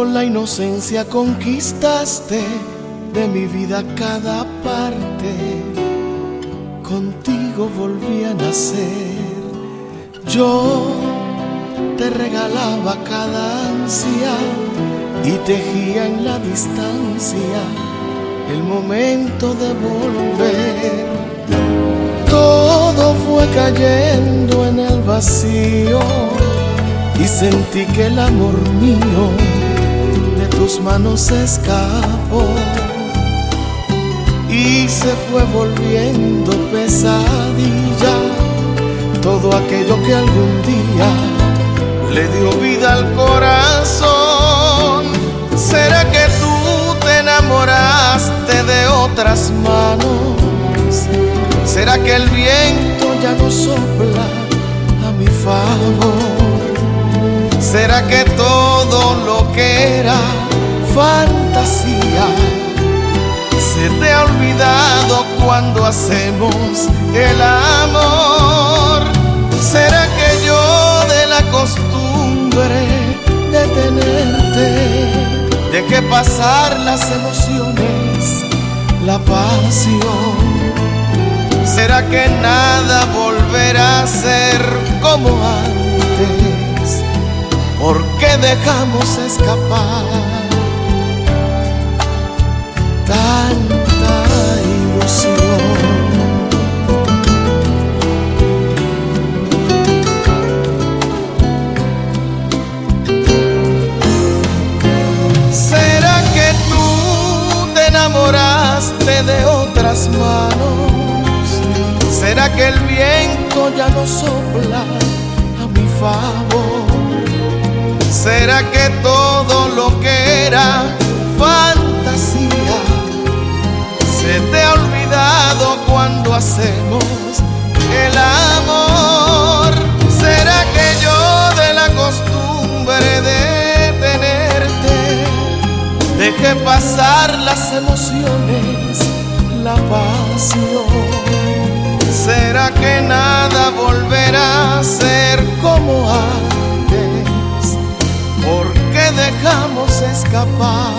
Con la inocencia conquistaste de mi vida cada parte. Contigo volví a nacer. Yo te regalaba cada ansia y tejía en la distancia el momento de volver. Todo fue cayendo en el vacío y sentí que el amor mío de tus manos se escapó y se fue volviendo pesadilla todo aquello que algún día le dio vida al corazón. ¿Será que tú te enamoraste de otras manos? ¿Será que el viento ya no sopla a mi favor? ¿Será que todo lo que era fantasía se te ha olvidado cuando hacemos el amor? ¿Será que yo de la costumbre de tenerte dejé pasar las emociones, la pasión? ¿Será que nada volverá a ser como antes? ¿Por qué dejamos escapar tanta ilusión? ¿Será que tú te enamoraste de otras manos? ¿Será que el viento ya no sopla a mi favor? ¿Será que todo lo que era fantasía se te ha olvidado cuando hacemos el amor? ¿Será que yo de la costumbre de tenerte dejé pasar las emociones, la pasión? ¿Será que nada volverá a ser como antes? ¿Por qué dejamos escapar